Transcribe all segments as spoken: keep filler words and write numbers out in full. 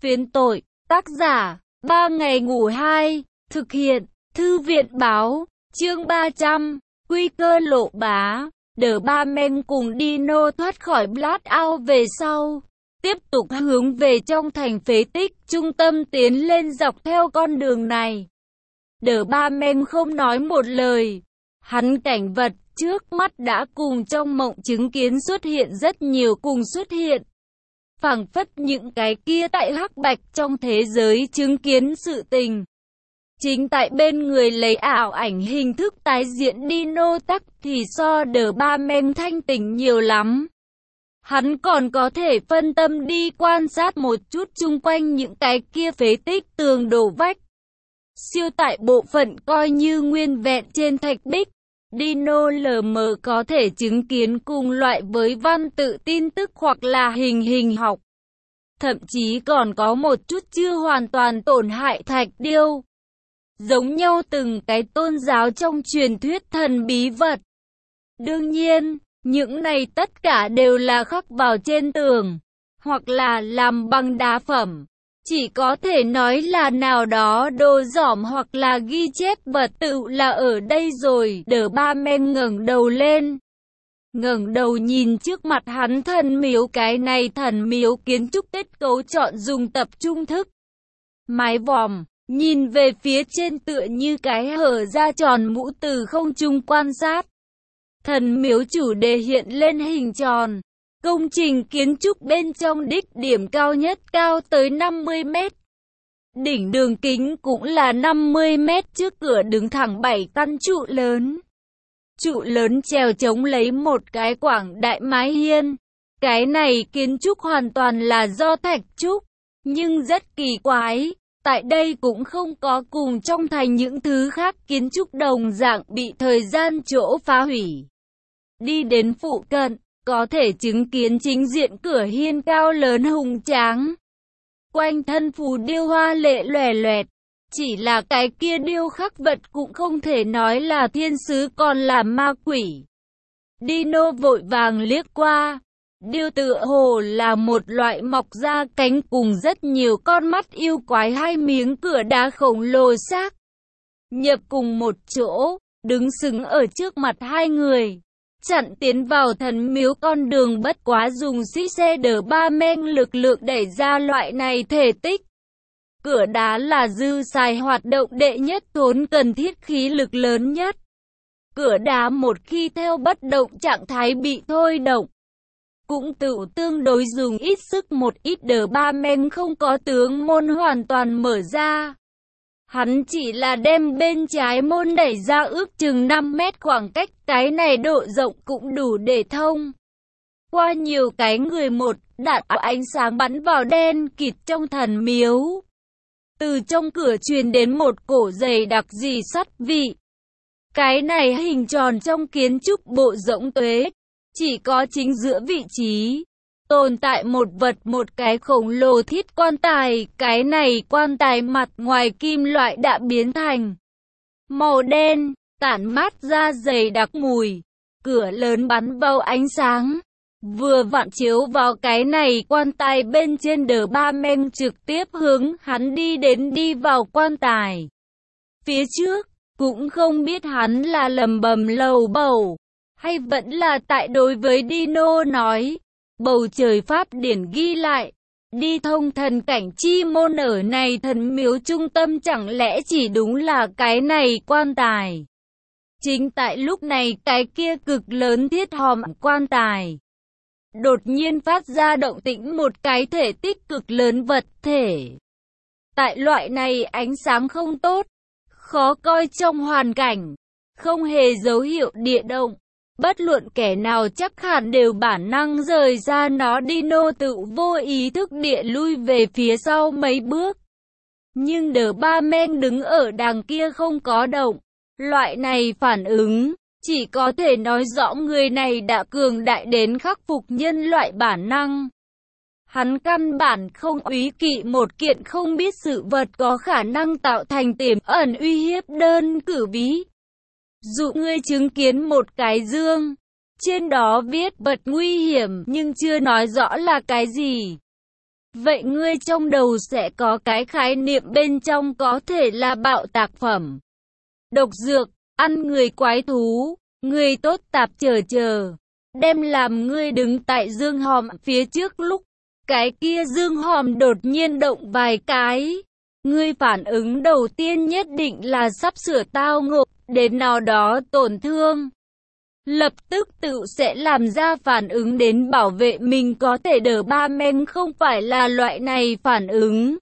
Phiến tội, tác giả, ba ngày ngủ hai, thực hiện, thư viện báo, chương ba trăm, nguy cơ lộ bá, The Batman cùng Dino thoát khỏi Blackout về sau, tiếp tục hướng về trong thành phế tích, trung tâm tiến lên dọc theo con đường này. The Batman không nói một lời, hắn cảnh vật trước mắt đã cùng trong mộng chứng kiến xuất hiện rất nhiều cùng xuất hiện. Phảng phất những cái kia tại hắc bạch trong thế giới chứng kiến sự tình. Chính tại bên người lấy ảo ảnh hình thức tái diễn Dino tắc thì so The Batman thanh tỉnh nhiều lắm. Hắn còn có thể phân tâm đi quan sát một chút chung quanh những cái kia phế tích tường đổ vách. Siêu tại bộ phận coi như nguyên vẹn trên thạch bích. Dino lờ mờ có thể chứng kiến cùng loại với văn tự tin tức hoặc là hình hình học. Thậm chí còn có một chút chưa hoàn toàn tổn hại thạch điêu. Giống nhau từng cái tôn giáo trong truyền thuyết thần bí vật. Đương nhiên, những này tất cả đều là khắc vào trên tường, hoặc là làm bằng đá phẩm. Chỉ có thể nói là nào đó đồ dỏm hoặc là ghi chép vật tự là ở đây rồi. The Batman ngẩng đầu lên. ngẩng đầu nhìn trước mặt hắn thần miếu, cái này thần miếu kiến trúc kết cấu chọn dùng tập trung thức. Mái vòm, nhìn về phía trên tựa như cái hở ra tròn mũ từ không trung quan sát. Thần miếu chủ đề hiện lên hình tròn. Công trình kiến trúc bên trong đích điểm cao nhất cao tới năm mươi mét. Đỉnh đường kính cũng là năm mươi mét, trước cửa đứng thẳng bảy căn trụ lớn. Trụ lớn trèo chống lấy một cái quảng đại mái hiên. Cái này kiến trúc hoàn toàn là do thạch trúc, nhưng rất kỳ quái. Tại đây cũng không có cùng trong thành những thứ khác kiến trúc đồng dạng bị thời gian chỗ phá hủy. Đi đến phụ cận, có thể chứng kiến chính diện cửa hiên cao lớn hùng tráng. Quanh thân phù điêu hoa lệ loè loẹt. Chỉ là cái kia điêu khắc vật cũng không thể nói là thiên sứ còn là ma quỷ. Dino vội vàng liếc qua. Điêu tựa hồ là một loại mọc ra cánh cùng rất nhiều con mắt yêu quái, hai miếng cửa đá khổng lồ xác nhập cùng một chỗ, đứng sừng ở trước mặt hai người. Chặn tiến vào thần miếu con đường, bất quá dùng xích xe The Batman lực lượng đẩy ra loại này thể tích. Cửa đá là dư xài hoạt động đệ nhất thốn cần thiết khí lực lớn nhất. Cửa đá một khi theo bất động trạng thái bị thôi động, cũng tự tương đối dùng ít sức một ít. The Batman không có tướng môn hoàn toàn mở ra. Hắn chỉ là đem bên trái môn đẩy ra ước chừng năm mét khoảng cách, cái này độ rộng cũng đủ để thông qua nhiều cái người. Một đạn ánh sáng bắn vào đen kịt trong thần miếu. Từ trong cửa truyền đến một cổ dày đặc rì sắt vị. Cái này hình tròn trong kiến trúc bộ rỗng tuế, chỉ có chính giữa vị trí tồn tại một vật, một cái khổng lồ thiết quan tài. Cái này quan tài mặt ngoài kim loại đã biến thành màu đen, tản mát ra dày đặc mùi. Cửa lớn bắn bao ánh sáng, vừa vặn chiếu vào cái này quan tài bên trên. The Batman trực tiếp hướng hắn đi đến, đi vào quan tài phía trước. Cũng không biết hắn là lầm bầm lầu bầu, hay vẫn là tại đối với Dino nói. Bầu trời pháp điển ghi lại, đi thông thần cảnh chi môn ở này thần miếu trung tâm, chẳng lẽ chỉ đúng là cái này quan tài. Chính tại lúc này, cái kia cực lớn thiết hòm quan tài đột nhiên phát ra động tĩnh, một cái thể tích cực lớn vật thể. Tại loại này ánh sáng không tốt, khó coi trong hoàn cảnh, không hề dấu hiệu địa động. Bất luận kẻ nào chắc hẳn đều bản năng rời ra nó. Dino tự vô ý thức địa lui về phía sau mấy bước. Nhưng The Batman đứng ở đằng kia không có động. Loại này phản ứng, chỉ có thể nói rõ người này đã cường đại đến khắc phục nhân loại bản năng. Hắn căn bản không úy kỵ một kiện không biết sự vật có khả năng tạo thành tiềm ẩn uy hiếp. Đơn cử ví dụ, ngươi chứng kiến một cái dương, trên đó viết vật nguy hiểm nhưng chưa nói rõ là cái gì. vậy ngươi trong đầu sẽ có cái khái niệm bên trong có thể là bạo tạc phẩm, độc dược, ăn người quái thú, người tốt tạp chờ chờ, đem làm ngươi đứng tại dương hòm phía trước lúc cái kia dương hòm đột nhiên động vài cái. Ngươi phản ứng đầu tiên nhất định là sắp sửa tao ngộ đến nào đó tổn thương. Lập tức tự sẽ làm ra phản ứng đến bảo vệ mình, có thể đờ ba men không phải là loại này phản ứng.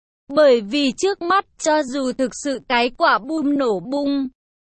Bởi vì trước mắt cho dù thực sự cái quả bom nổ bung,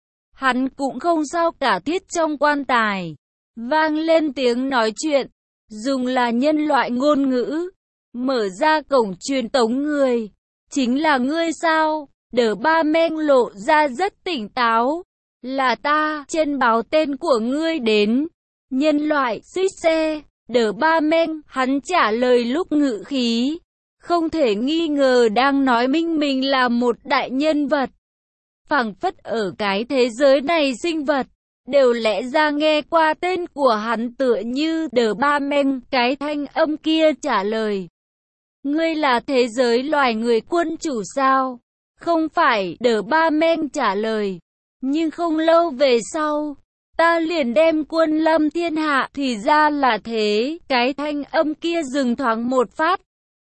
hắn cũng không sao cả. Thiết trong quan tài vang lên tiếng nói chuyện, dùng là nhân loại ngôn ngữ, mở ra cổng truyền tống người. Chính là ngươi sao? Đờ ba men lộ ra rất tỉnh táo. Là ta, trên báo tên của ngươi đến. Nhân loại, xích xe. Đờ ba men, hắn trả lời lúc ngự khí không thể nghi ngờ đang nói minh mình là một đại nhân vật. Phảng phất ở cái thế giới này sinh vật đều lẽ ra nghe qua tên của hắn, tựa như đờ ba men. Cái thanh âm kia trả lời, ngươi là thế giới loài người quân chủ sao? Không phải, đờ ba men trả lời. Nhưng không lâu về sau, ta liền đem quân lâm thiên hạ. Thì ra là thế. Cái thanh âm kia dừng thoáng một phát.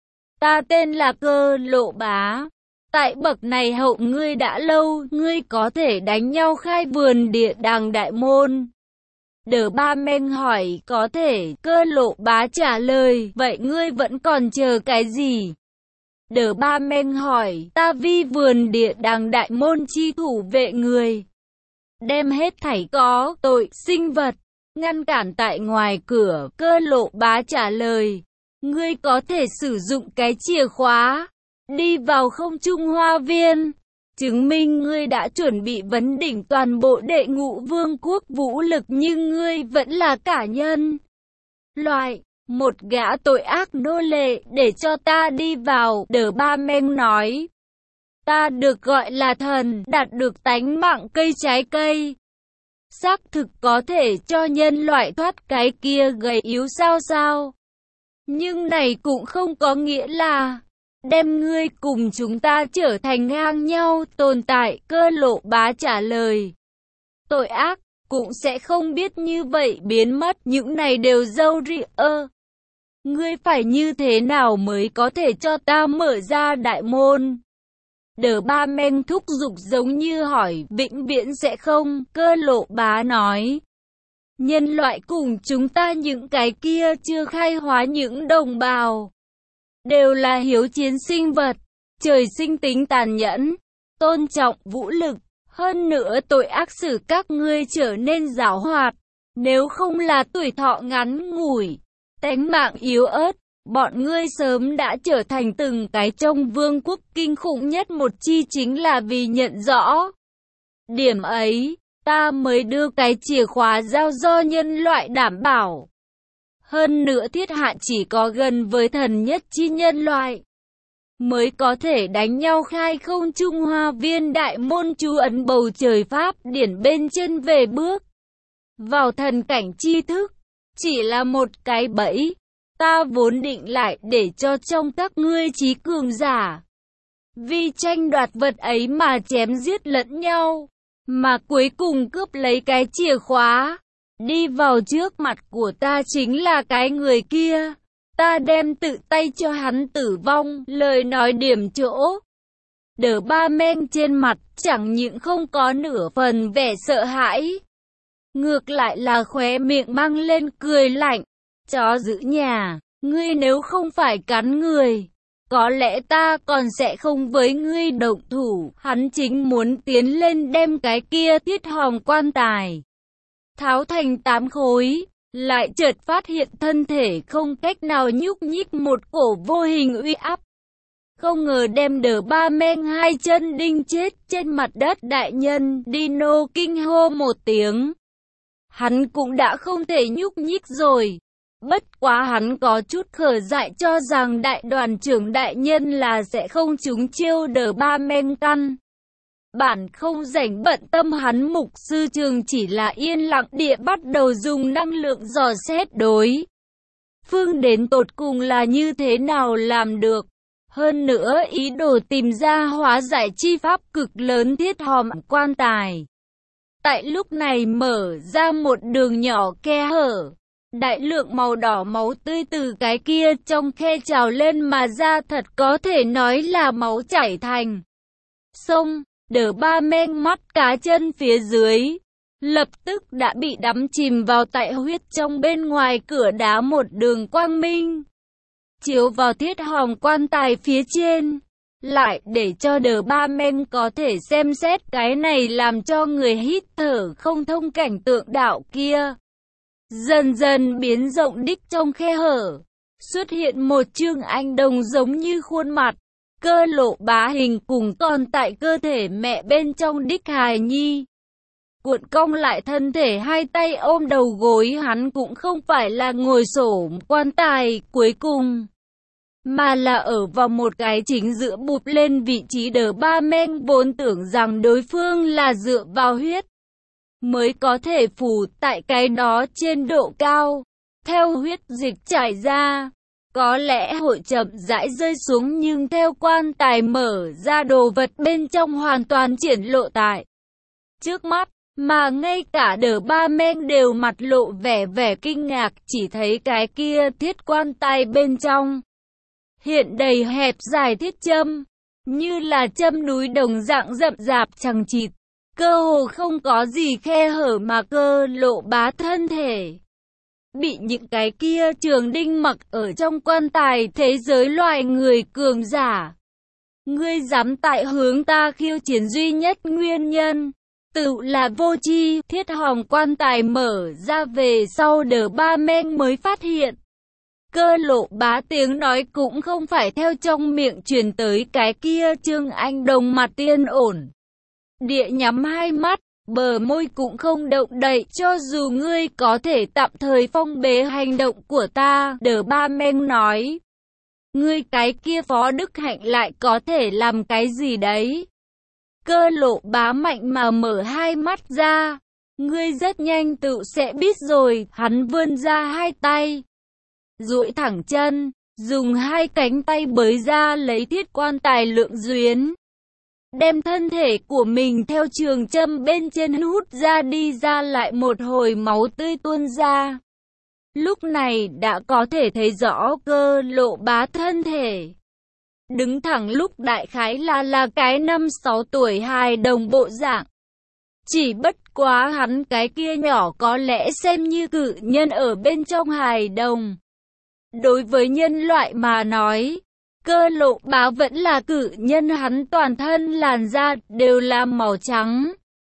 Ta tên là Cơ Lộ Bá. Tại bậc này hậu ngươi đã lâu, ngươi có thể đánh nhau khai vườn địa đàng đại môn. Đờ ba men hỏi, có thể. Cơ Lộ Bá trả lời, vậy ngươi vẫn còn chờ cái gì? Đờ ba men hỏi, ta vi vườn địa đàng đại môn chi thủ vệ người, đem hết thảy có tội sinh vật ngăn cản tại ngoài cửa. Cơ Lộ Bá trả lời, ngươi có thể sử dụng cái chìa khóa đi vào không trung hoa viên, chứng minh ngươi đã chuẩn bị vấn đỉnh toàn bộ đệ ngũ vương quốc vũ lực, nhưng ngươi vẫn là cả nhân loại, một gã tội ác nô lệ, để cho ta đi vào. Đờ ba men nói, ta được gọi là thần, đạt được tánh mạng cây trái cây, xác thực có thể cho nhân loại thoát cái kia gầy yếu sao sao. Nhưng này cũng không có nghĩa là đem ngươi cùng chúng ta trở thành ngang nhau tồn tại. Cơ Lộ Bá trả lời, tội ác cũng sẽ không biết như vậy biến mất, những này đều dâu ri ơ. Ngươi phải như thế nào mới có thể cho ta mở ra đại môn? Đờ ba men thúc giục giống như hỏi, vĩnh viễn sẽ không. Cơ Lộ Bá nói, nhân loại cùng chúng ta những cái kia chưa khai hóa những đồng bào đều là hiếu chiến sinh vật, trời sinh tính tàn nhẫn, tôn trọng vũ lực, hơn nữa tội ác xử các ngươi trở nên giảo hoạt. Nếu không là tuổi thọ ngắn ngủi, tánh mạng yếu ớt, bọn ngươi sớm đã trở thành từng cái trong vương quốc kinh khủng nhất một chi. Chính là vì nhận rõ điểm ấy, ta mới đưa cái chìa khóa giao do nhân loại đảm bảo. Hơn nữa thiết hạ chỉ có gần với thần nhất chi nhân loại mới có thể đánh nhau khai không trung hoa viên đại môn, chú ấn bầu trời pháp điển bên chân về bước vào thần cảnh tri thức. Chỉ là một cái bẫy. Ta vốn định lại để cho trong các ngươi trí cường giả vì tranh đoạt vật ấy mà chém giết lẫn nhau, mà cuối cùng cướp lấy cái chìa khóa đi vào trước mặt của ta chính là cái người kia. Ta đem tự tay cho hắn tử vong. Lời nói điểm chỗ, đờ ba men trên mặt chẳng những không có nửa phần vẻ sợ hãi, ngược lại là khóe miệng mang lên cười lạnh. Chó giữ nhà, ngươi nếu không phải cắn người, có lẽ ta còn sẽ không với ngươi động thủ. Hắn chính muốn tiến lên đem cái kia thiết hòm quan tài tháo thành tám khối, lại chợt phát hiện thân thể không cách nào nhúc nhích, một cổ vô hình uy áp không ngờ đem đờ ba men hai chân đinh chết trên mặt đất. Đại nhân Dino kinh hô một tiếng, hắn cũng đã không thể nhúc nhích rồi. Bất quá hắn có chút khờ dại cho rằng đại đoàn trưởng đại nhân là sẽ không trúng chiêu đờ ba men, căn bản không rảnh bận tâm hắn. Mục sư trường chỉ là yên lặng địa bắt đầu dùng năng lượng dò xét đối Phương đến tột cùng là như thế nào làm được. Hơn nữa ý đồ tìm ra hóa giải chi pháp cực lớn thiết hòm quan tài. Tại lúc này mở ra một đường nhỏ khe hở. Đại lượng màu đỏ máu tươi từ cái kia trong khe trào lên mà ra, thật có thể nói là máu chảy thành sông. Đờ ba men mắt cá chân phía dưới lập tức đã bị đắm chìm vào tại huyết trong. Bên ngoài cửa đá một đường quang minh chiếu vào thiết hòm quan tài phía trên, lại để cho đờ ba men có thể xem xét cái này làm cho người hít thở không thông cảnh tượng đạo kia. Dần dần biến rộng đích trong khe hở, xuất hiện một Trương Anh Đồng giống như khuôn mặt, Cơ Lộ Bá hình cùng còn tại cơ thể mẹ bên trong đích hài nhi. Cuộn cong lại thân thể, hai tay ôm đầu gối, hắn cũng không phải là ngồi xổm quan tài cuối cùng, mà là ở vào một cái chính giữa bụp lên vị trí đờ ba men vốn tưởng rằng đối phương là dựa vào huyết mới có thể phủ tại cái đó trên độ cao. Theo huyết dịch chảy ra, có lẽ hội chậm rãi rơi xuống, nhưng theo quan tài mở ra, đồ vật bên trong hoàn toàn triển lộ tại trước mắt, mà ngay cả đờ ba men đều mặt lộ vẻ vẻ kinh ngạc, chỉ thấy cái kia thiết quan tài bên trong hiện đầy hẹp dài thiết châm, như là châm núi đồng dạng rậm rạp chằng chịt, cơ hồ không có gì khe hở, mà Cơ Lộ Bá thân thể bị những cái kia trường đinh mặc ở trong quan tài. Thế giới loài người cường giả, ngươi dám tại hướng ta khiêu chiến, duy nhất nguyên nhân tự là vô tri. Thiết hòm quan tài mở ra về sau, đờ ba men mới phát hiện Cơ Lộ Bá tiếng nói cũng không phải theo trong miệng truyền tới. Cái kia Trương Anh Đồng mặt tiên ổn địa nhắm hai mắt, bờ môi cũng không động đậy. Cho dù ngươi có thể tạm thời phong bế hành động của ta, đờ ba men nói, ngươi cái kia Phó Đức Hạnh lại có thể làm cái gì đấy? Cơ Lộ Bá mạnh mà mở hai mắt ra, ngươi rất nhanh tự sẽ biết rồi. Hắn vươn ra hai tay, duỗi thẳng chân, dùng hai cánh tay bới ra lấy thiết quan tài lượng duyến, đem thân thể của mình theo trường châm bên trên hút ra đi ra. Lại một hồi máu tươi tuôn ra. Lúc này đã có thể thấy rõ Cơ Lộ Bá thân thể đứng thẳng, lúc đại khái là là cái năm sáu tuổi hài đồng bộ dạng. Chỉ bất quá hắn cái kia nhỏ có lẽ xem như cự nhân ở bên trong hài đồng. Đối với nhân loại mà nói, Cơ Lộ Bá vẫn là cự nhân. Hắn toàn thân làn da đều là màu trắng,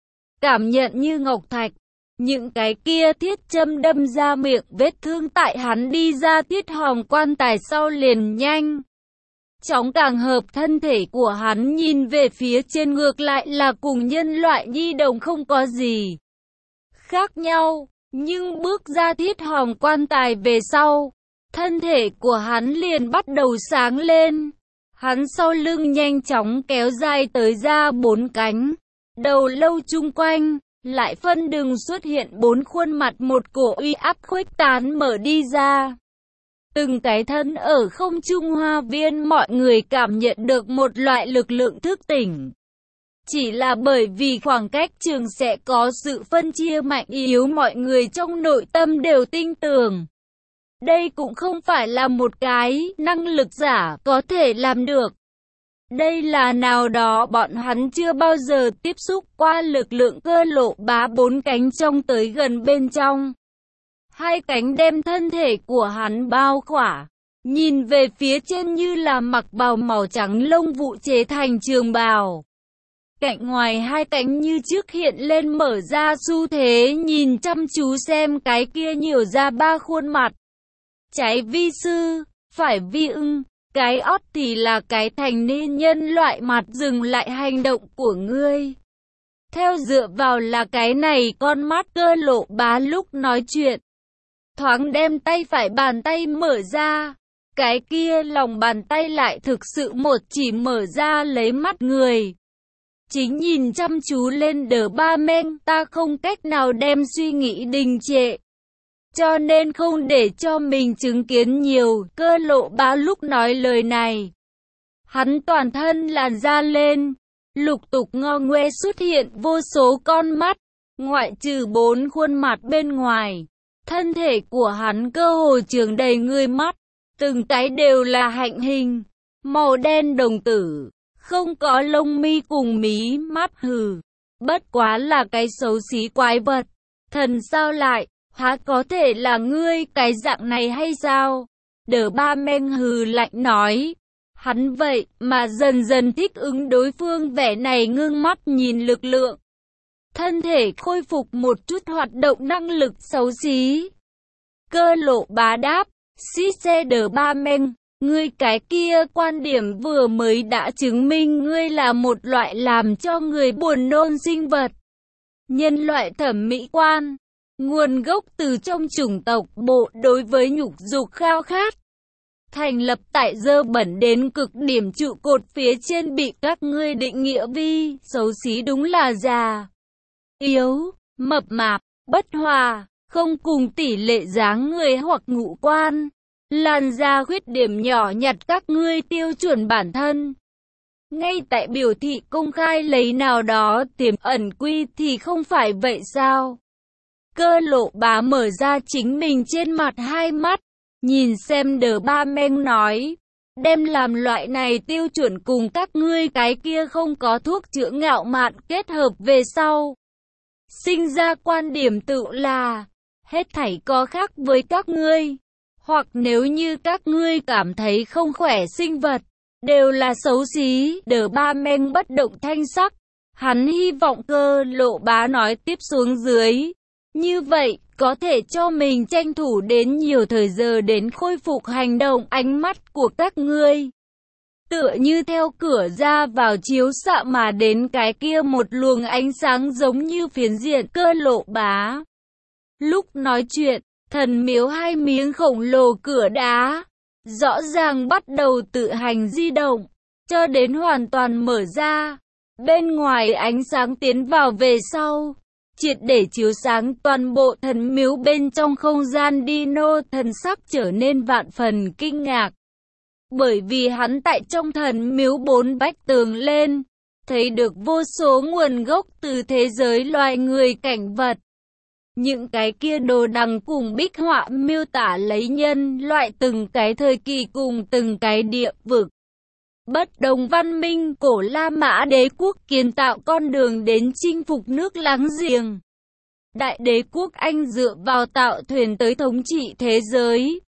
cảm nhận như ngọc thạch. Những cái kia thiết châm đâm ra miệng vết thương tại hắn đi ra thiết hòm quan tài sau liền nhanh chóng càng hợp thân thể của hắn. Nhìn về phía trên, ngược lại là cùng nhân loại nhi đồng không có gì khác nhau. Nhưng bước ra thiết hòm quan tài về sau, thân thể của hắn liền bắt đầu sáng lên. Hắn sau lưng nhanh chóng kéo dài tới ra bốn cánh, đầu lâu chung quanh lại phân đường xuất hiện bốn khuôn mặt, một cổ uy áp khuếch tán mở đi ra. Từng cái thân ở không trung hoa viên, mọi người cảm nhận được một loại lực lượng thức tỉnh. Chỉ là bởi vì khoảng cách trường sẽ có sự phân chia mạnh yếu, mọi người trong nội tâm đều tin tưởng đây cũng không phải là một cái năng lực giả có thể làm được. Đây là nào đó bọn hắn chưa bao giờ tiếp xúc qua lực lượng. Cơ Lộ Bá bốn cánh trông tới gần bên trong, hai cánh đem thân thể của hắn bao khỏa, nhìn về phía trên như là mặc bào màu trắng lông vụ chế thành trường bào. Cạnh ngoài hai cánh như trước hiện lên mở ra xu thế, nhìn chăm chú xem cái kia nhiều ra ba khuôn mặt. Trái vi sư, phải vi ưng, cái ót thì là cái thành niên nhân loại mặt. Dừng lại hành động của ngươi. Theo dựa vào là cái này con mắt. Cơ Lộ Bá lúc nói chuyện, thoáng đem tay phải bàn tay mở ra. Cái kia lòng bàn tay lại thực sự một chỉ mở ra lấy mắt người. Chính nhìn chăm chú lên đờ ba men, ta không cách nào đem suy nghĩ đình trệ. cho nên không để cho mình chứng kiến nhiều. Cơ Lộ Bá lúc nói lời này, hắn toàn thân làn da lên, lục tục ngọ ngoe xuất hiện vô số con mắt, ngoại trừ bốn khuôn mặt bên ngoài. Thân thể của hắn cơ hồ chứa đầy người mắt, từng cái đều là hạnh hình, màu đen đồng tử, không có lông mi cùng mí mắt. Hừ, bất quá là cái xấu xí quái vật. Thần sao lại, há có thể là ngươi cái dạng này hay sao? Đờ Ba Men hừ lạnh nói. Hắn vậy mà dần dần thích ứng đối phương vẻ này, ngưng mắt nhìn lực lượng. Thân thể khôi phục một chút hoạt động năng lực xấu xí. Cơ Lộ Bá đáp, xí xe Đờ Ba Men, ngươi cái kia quan điểm vừa mới đã chứng minh ngươi là một loại làm cho người buồn nôn sinh vật. Nhân loại thẩm mỹ quan, nguồn gốc từ trong chủng tộc bộ đối với nhục dục khao khát. Thành lập tại dơ bẩn đến cực điểm trụ cột phía trên bị các ngươi định nghĩa vi xấu xí, đúng là già, yếu, mập mạp, bất hòa, không cùng tỷ lệ dáng người hoặc ngũ quan, làn da khuyết điểm nhỏ nhặt các ngươi tiêu chuẩn bản thân. Ngay tại biểu thị công khai lấy nào đó tiềm ẩn quy thì không phải vậy sao? Cơ Lộ Bá mở ra chính mình trên mặt hai mắt, nhìn xem Đờ Ba Men nói, đem làm loại này tiêu chuẩn cùng các ngươi cái kia không có thuốc chữa ngạo mạn kết hợp về sau. Sinh ra quan điểm tự là, hết thảy có khác với các ngươi, hoặc nếu như các ngươi cảm thấy không khỏe sinh vật, đều là xấu xí. Đờ Ba Men bất động thanh sắc, hắn hy vọng Cơ Lộ Bá nói tiếp xuống dưới. Như vậy, có thể cho mình tranh thủ đến nhiều thời giờ đến khôi phục hành động. Ánh mắt của các ngươi tựa như theo cửa ra vào chiếu xạ mà đến cái kia một luồng ánh sáng giống như phiến diện. Cơ Lộ Bá lúc nói chuyện, thần miếu hai miếng khổng lồ cửa đá rõ ràng bắt đầu tự hành di động, cho đến hoàn toàn mở ra. Bên ngoài ánh sáng tiến vào về sau, triệt để chiếu sáng toàn bộ thần miếu. Bên trong không gian, Dino thần sắc trở nên vạn phần kinh ngạc, bởi vì hắn tại trong thần miếu bốn vách tường lên, thấy được vô số nguồn gốc từ thế giới loài người cảnh vật. Những cái kia đồ đằng cùng bích họa miêu tả lấy nhân loại từng cái thời kỳ cùng từng cái địa vực. Bất đồng văn minh cổ La Mã đế quốc kiến tạo con đường đến chinh phục nước láng giềng. Đại đế quốc Anh dựa vào tạo thuyền tới thống trị thế giới.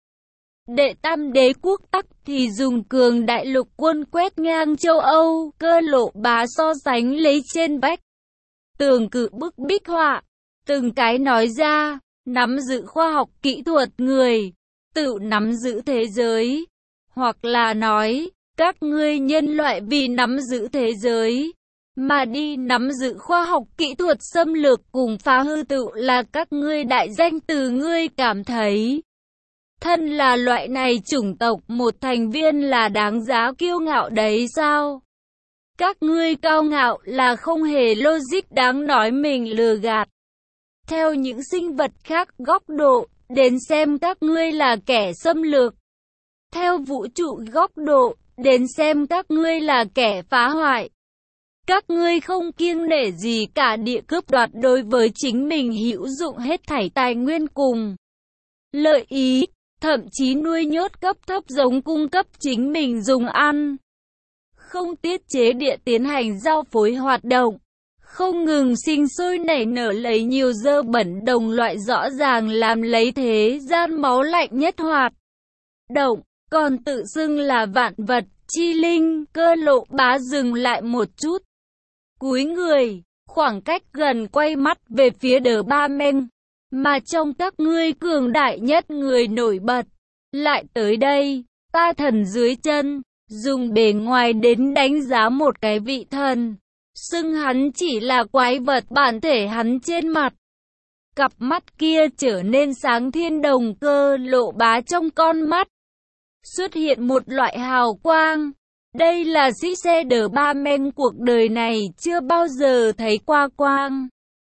Đệ tam đế quốc Tắc thì dùng cường đại lục quân quét ngang châu Âu. Cơ Lộ Bá so sánh lấy trên vách tường cự bức bích họa, từng cái nói ra, nắm giữ khoa học kỹ thuật người, tự nắm giữ thế giới. Hoặc là nói, các ngươi nhân loại vì nắm giữ thế giới, mà đi nắm giữ khoa học kỹ thuật xâm lược cùng phá hư, tự là các ngươi đại danh. Từ ngươi cảm thấy, thân là loại này chủng tộc một thành viên là đáng giá kiêu ngạo đấy sao? Các ngươi cao ngạo là không hề logic, đáng nói mình lừa gạt. Theo những sinh vật khác góc độ, đến xem các ngươi là kẻ xâm lược. Theo vũ trụ góc độ, đến xem các ngươi là kẻ phá hoại. Các ngươi không kiêng nể gì cả địa cướp đoạt đối với chính mình hữu dụng hết thảy tài nguyên cùng lợi ý, thậm chí nuôi nhốt cấp thấp giống cung cấp chính mình dùng ăn. Không tiết chế địa tiến hành giao phối hoạt động, không ngừng sinh sôi nảy nở lấy nhiều dơ bẩn đồng loại, rõ ràng làm lấy thế gian máu lạnh nhất hoạt động, còn tự xưng là vạn vật chi linh. Cơ Lộ Bá dừng lại một chút, cúi người, khoảng cách gần quay mắt về phía Đờ Ba Men, mà trong các ngươi cường đại nhất người nổi bật, lại tới đây, ta thần dưới chân, dùng bề ngoài đến đánh giá một cái vị thần, xưng hắn chỉ là quái vật. Bản thể hắn trên mặt, cặp mắt kia trở nên sáng thiên đồng. Cơ Lộ Bá trong con mắt xuất hiện một loại hào quang. Đây là sĩ xe Đờ Ba Men cuộc đời này chưa bao giờ thấy qua quang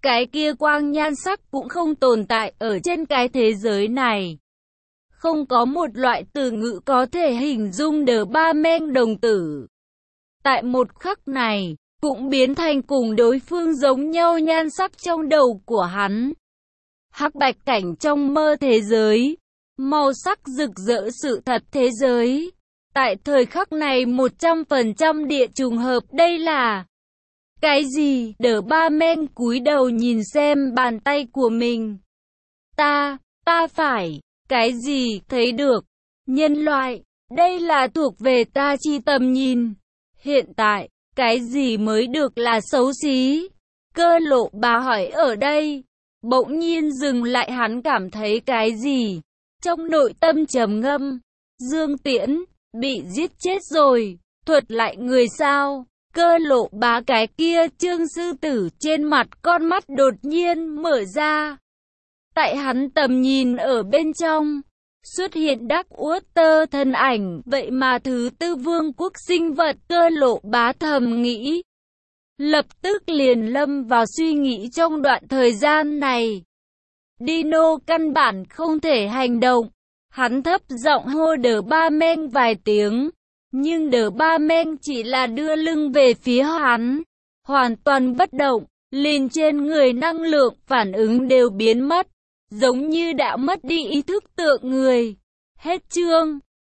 cái kia quang nhan sắc cũng không tồn tại ở trên cái thế giới này. Không có một loại từ ngữ có thể hình dung đờ ba men đồng tử. Tại một khắc này, cũng biến thành cùng đối phương giống nhau nhan sắc trong đầu của hắn. Hắc bạch cảnh trong mơ thế giới, màu sắc rực rỡ sự thật thế giới. Tại thời khắc này một trăm phần trăm địa trùng hợp đây là cái gì? Đờ ba men cúi đầu nhìn xem bàn tay của mình. Ta, ta phải, cái gì thấy được? Nhân loại, đây là thuộc về ta chi tầm nhìn. Hiện tại, cái gì mới được là xấu xí? Cơ Lộ Bá hỏi ở đây. Bỗng nhiên dừng lại, hắn cảm thấy cái gì? Trong nội tâm trầm ngâm. Dương Tiễn, bị giết chết rồi. Thuật lại người sao? Cơ Lộ Bá cái kia Trương sư tử trên mặt con mắt đột nhiên mở ra. Tại hắn tầm nhìn ở bên trong, xuất hiện Đắc Uất Tơ thân ảnh, vậy mà thứ tư vương quốc sinh vật. Cơ Lộ Bá thầm nghĩ. Lập tức liền lâm vào suy nghĩ trong đoạn thời gian này. Dino căn bản không thể hành động. Hắn thấp giọng hô đờ ba men vài tiếng. Nhưng đờ ba men chỉ là đưa lưng về phía hắn. Hoàn toàn bất động. Liền trên người năng lượng phản ứng đều biến mất. Giống như đã mất đi ý thức tượng người. Hết chương.